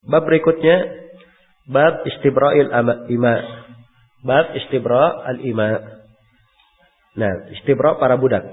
Bab berikutnya bab istibra'il ima. Bab istibra' al-ima. Nah, istibra' para budak.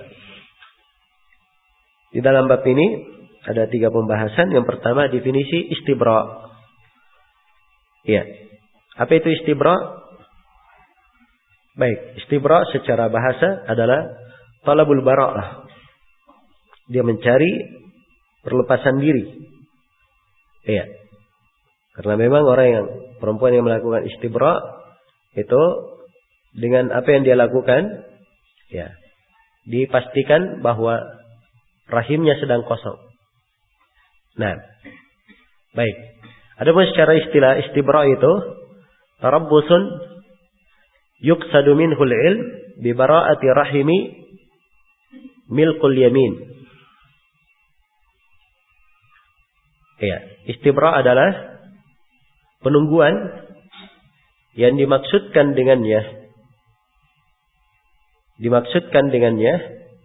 Di dalam bab ini ada 3 pembahasan. Yang pertama definisi istibra'. Ya. Apa itu istibra'? Baik, istibra' secara bahasa adalah talabul bara'ah. Dia mencari perlepasan diri. Iya. Karena memang orang yang perempuan yang melakukan istibra' itu dengan apa yang dia lakukan, ya, dipastikan bahwa rahimnya sedang kosong. Nah, baik. Adapun secara istilah istibra' itu tarabbusun yuqsadu minhul ilm bi bara'ati rahimi milkul yamin. Ya, istibra' adalah penungguan yang dimaksudkan dengannya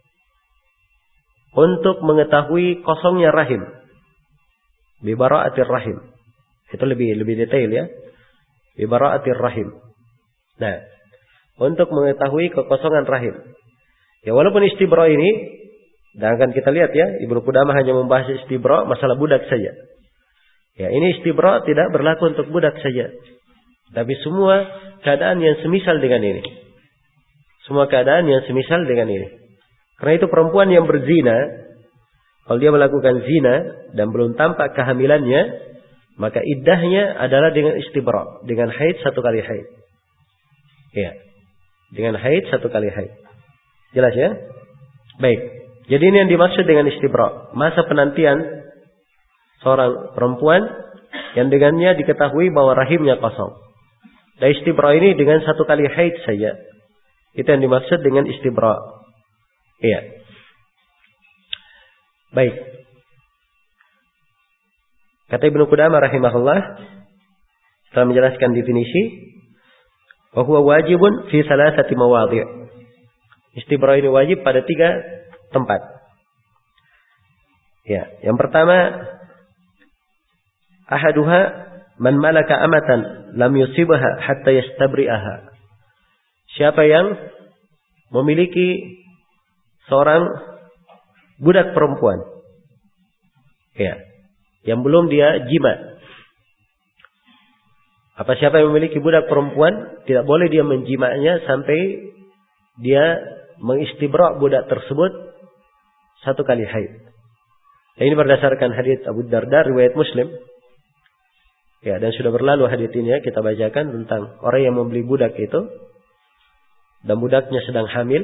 untuk mengetahui kosongnya rahim. Bi bara'atir rahim. Itu lebih detail ya. Bi bara'atir rahim. Nah, untuk mengetahui kekosongan rahim. Ya, walaupun istibra' ini, dan akan kita lihat ya, Ibnu Qudamah hanya membahas istibra' masalah budak saja. Ya, ini istibra' tidak berlaku untuk budak saja. Tapi semua keadaan yang semisal dengan ini. Semua keadaan yang semisal dengan ini. Karena itu perempuan yang berzina, kalau dia melakukan zina dan belum tampak kehamilannya, maka iddahnya adalah dengan istibra', dengan haid 1 kali haid. Ya. Dengan haid 1 kali haid. Jelas ya? Baik. Jadi ini yang dimaksud dengan istibra'. Masa penantian seorang perempuan yang dengannya diketahui bahwa rahimnya kosong. Dan istibra' ini dengan 1 kali haid saja. Itu yang dimaksud dengan istibra'. Iya. Baik. Kata Ibnu Qudamah rahimahullah, setelah menjelaskan definisi, wa huwa wajibun fi 3 mawadhi'. Istibra' ini wajib pada 3 tempat. Ya, yang pertama, ahaduha man malaka amatan lam yusibha hatta yastabri'aha. Siapa yang memiliki seorang budak perempuan, ya, yang belum dia jima. Apa siapa yang memiliki budak perempuan, tidak boleh dia menjimanya sampai dia mengistibra' budak tersebut 1 kali haid. Ini berdasarkan hadits Abu Darda riwayat Muslim. Ya, dan sudah berlalu hadits ini ya, kita bacakan tentang orang yang membeli budak itu dan budaknya sedang hamil.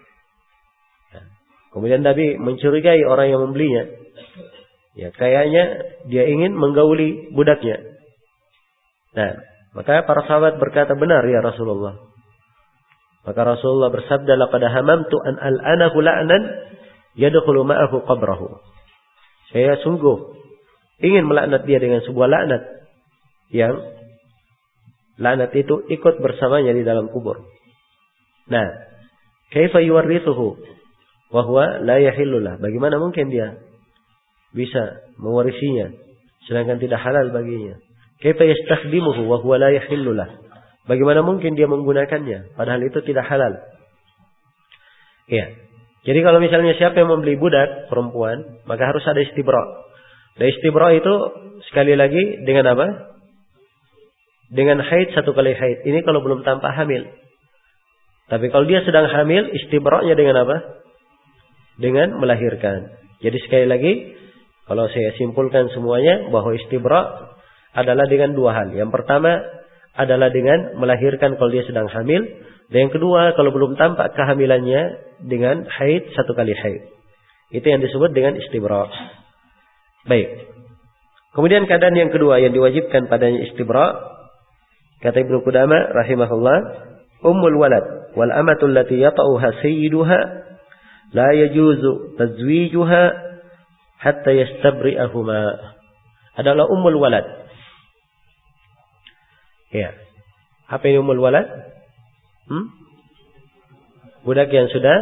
Ya. Kemudian Nabi mencurigai orang yang membelinya. Ya, kayaknya dia ingin menggauli budaknya. Nah, maka para sahabat berkata, benar ya Rasulullah. Maka Rasulullah bersabda, laqad hamamtu an al'anahu la'nan yadkhulu ma'ahu qabrahu. Saya sungguh ingin melaknat dia dengan sebuah laknat yang laknat itu ikut bersamanya di dalam kubur. Nah, kaifa yuwarrithuhu wa huwa la yahillu lah. Bagaimana mungkin dia bisa mewarisinya sedangkan tidak halal baginya? Kaifa yastakhdimuhu wa huwa la yahillu lah. Bagaimana mungkin dia menggunakannya padahal itu tidak halal? Ya. Jadi kalau misalnya siapa yang membeli budak perempuan, maka harus ada istibra'. Dan istibra' itu sekali lagi dengan apa? Dengan haid 1 kali haid. Ini kalau belum tampak hamil. Tapi kalau dia sedang hamil, istibra'nya dengan apa? Dengan melahirkan. Jadi sekali lagi, kalau saya simpulkan semuanya, bahwa istibra' adalah dengan 2 hal. Yang pertama adalah dengan melahirkan kalau dia sedang hamil. Dan yang kedua, kalau belum tampak kehamilannya, dengan haid 1 kali haid. Itu yang disebut dengan istibra'. Baik. Kemudian keadaan yang kedua yang diwajibkan padanya istibra', kata Ibnu Qudamah rahimahullah, ummul walad wal amatu allati yata'uha sayyiduha la yajuzu tazwijuha hatta yastabri'ahuma. Adalah ummul walad. Ya. Apa ini ummul walad? Budak yang sudah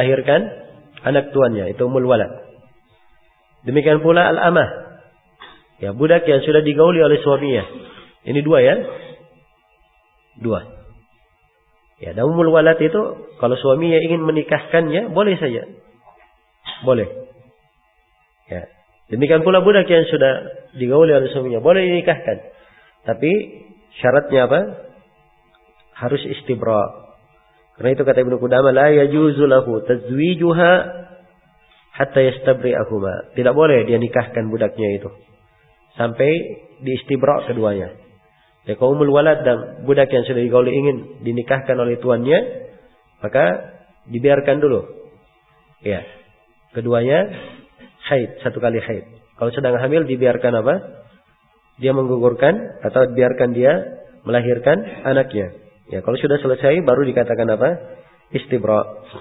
melahirkan anak tuannya, itu ummul walad. Demikian pula al-amah. Ya, budak yang sudah digauli oleh suaminya. Ini dua ya. Dua. Ya, dan umul walad itu kalau suaminya ingin menikahkannya boleh saja. Boleh. Ya. Demikian pula budak yang sudah digauli oleh suaminya boleh dinikahkan. Tapi syaratnya apa? Harus istibra. Karena itu kata Ibnu Qudamah, la yajuzu lahu tazwijuha hatta yastabri'ahuma. Tidak boleh dia nikahkan budaknya itu sampai diistibra keduanya. Ya, kaumul walad dan budak yang sudah digauli ingin dinikahkan oleh tuannya, maka dibiarkan dulu. Ya. Keduanya haid, satu kali haid. Kalau sedang hamil dibiarkan apa? Dia menggugurkan atau biarkan dia melahirkan anaknya. Ya, kalau sudah selesai baru dikatakan apa? Istibra.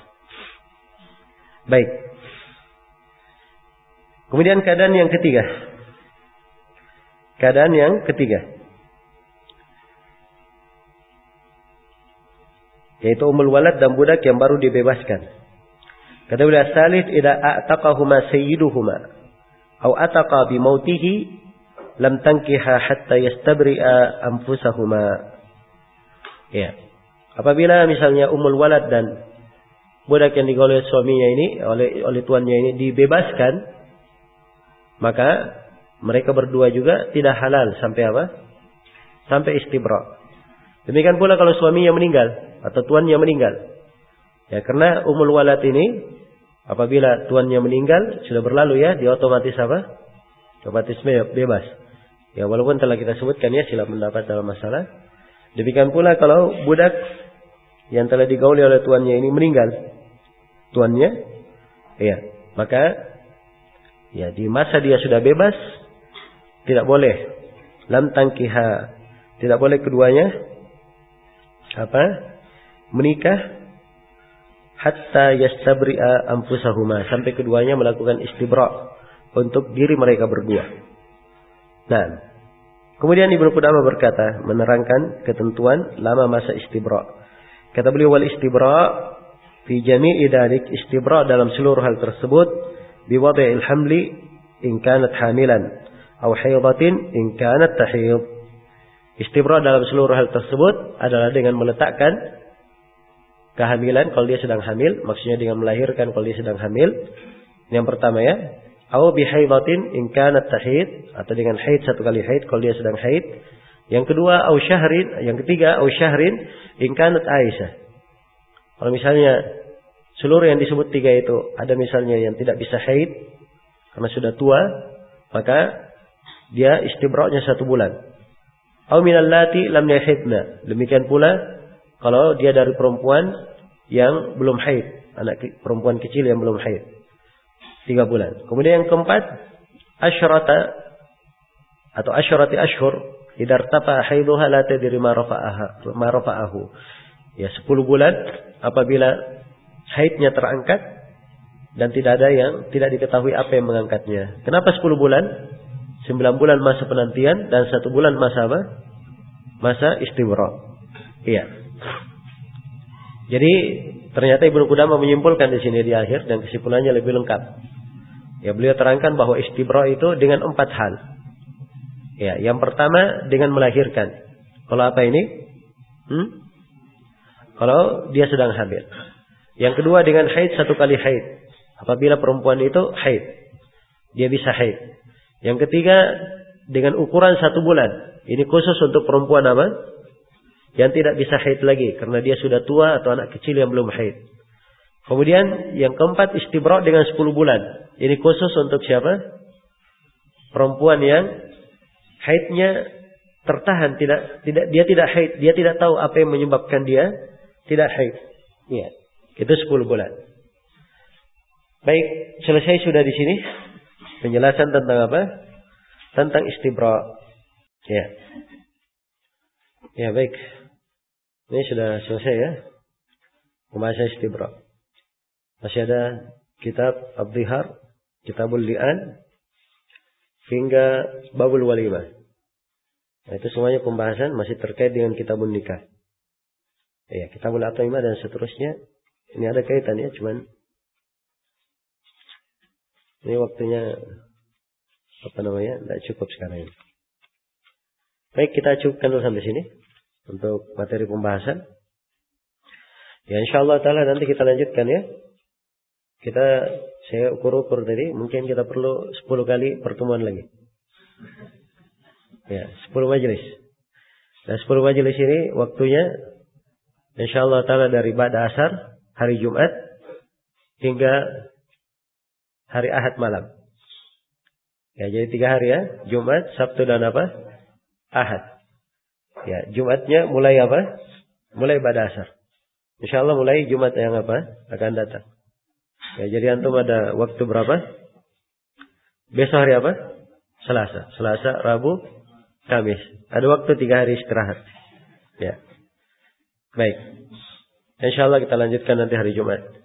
Baik. Kemudian keadaan yang ketiga. Keadaan yang ketiga. Yaitu umul walad dan budak yang baru dibebaskan. Kata beliau salif idza a'taqahuma sayyiduhuma aw ataqa bi mautihi lam tankiha hatta yastabri'a anfusahuma. Ya. Apabila misalnya umul walad dan budak yang digauli oleh suaminya ini oleh tuannya ini dibebaskan, maka mereka berdua juga tidak halal sampai apa? Sampai istibra. Demikian pula kalau suaminya meninggal atau tuannya meninggal. Ya, karena umul walad ini apabila tuannya meninggal sudah berlalu ya, dia otomatis apa? Otomatis bebas. Ya, walaupun telah kita sebutkan ya sila pendapat dalam masalah. Demikian pula kalau budak yang telah digauli oleh tuannya ini meninggal, tuannya, ya, maka ya di masa dia sudah bebas tidak boleh lam tangkiha, tidak boleh keduanya apa? Menikah hatta yastabri'a anfusahuma, sampai keduanya melakukan istibra untuk diri mereka berdua. Nah, kemudian Ibnu Qudamah berkata menerangkan ketentuan lama masa istibra. Kata beliau wal istibra fi jami'i dalik, istibra dalam seluruh hal tersebut bi wad'il hamli in kanat hamilan aw haidatin in kanat tahid. Istibra dalam seluruh hal tersebut adalah dengan meletakkan kehamilan kalau dia sedang hamil, maksudnya dengan melahirkan kalau dia sedang hamil. Yang pertama ya, aw bi haidatin in kanat tahid, atau dengan haid satu kali haid kalau dia sedang haid. Yang kedua aw syahrin, yang ketiga aw syahrin in kanat aisyah. Kalau misalnya seluruh yang disebut tiga itu ada misalnya yang tidak bisa haid karena sudah tua, maka dia istibra-nya 1 bulan. Aw minal lati lam yahidna. Demikian pula kalau dia dari perempuan yang belum haid, anak perempuan kecil yang belum haid, 3 bulan. Kemudian yang keempat, asyrata atau asyrati ashhur idza irtafa haiduha la tadri ma rafa'ahu. Ya, 10 bulan apabila haidnya terangkat dan tidak ada yang tidak diketahui apa yang mengangkatnya. Kenapa 10 bulan? 9 bulan masa penantian dan 1 bulan masa apa? Masa istibra. Iya. Jadi ternyata Ibnu Qudamah menyimpulkan di sini di akhir dan kesimpulannya lebih lengkap. Ya, beliau terangkan bahwa istibra itu dengan 4 hal. Ya, yang pertama dengan melahirkan. Kalau apa ini? Kalau dia sedang hamil. Yang kedua dengan haid 1 kali haid. Apabila perempuan itu haid, dia bisa haid. Yang ketiga dengan ukuran 1 bulan. Ini khusus untuk perempuan apa? Yang tidak bisa haid lagi karena dia sudah tua atau anak kecil yang belum haid. Kemudian yang keempat istibra dengan 10 bulan. Ini khusus untuk siapa? Perempuan yang haidnya tertahan, dia tidak haid, dia tidak tahu apa yang menyebabkan dia tidak haid. Ya, itu 10 bulan. Baik, selesai sudah di sini penjelasan tentang apa? Tentang istibra. Ya. Ya, baik. Ini sudah selesai ya. Pembahasan istibra. Masih ada kitab Abdihar, Kitabul Li'an, hingga Babul Walimah. Nah, itu semuanya pembahasan masih terkait dengan Kitabun Nikah. Ya, Kitabul Ataimah dan seterusnya. Ini ada kaitannya, cuman ini waktunya Tidak cukup sekarang ini. Baik, kita cukupkan dulu sampai sini untuk materi pembahasan. Ya, insyaallah taala nanti kita lanjutkan ya. Saya ukur-ukur tadi, mungkin kita perlu 10 kali pertemuan lagi. Ya, 10 majelis. Dan 10 majelis ini waktunya insyaallah taala dari ba'da asar hari Jumat hingga hari Ahad malam. Ya, jadi 3 hari ya, Jumat, Sabtu dan apa? Ahad. Ya, Jumatnya mulai apa? Mulai ba'da asar. Insyaallah mulai Jumat yang apa? Akan datang. Ya, jadi antum ada waktu berapa? Besok hari apa? Selasa, Rabu, Kamis. Ada waktu 3 hari istirahat. Ya. Baik. Insyaallah kita lanjutkan nanti hari Jumat.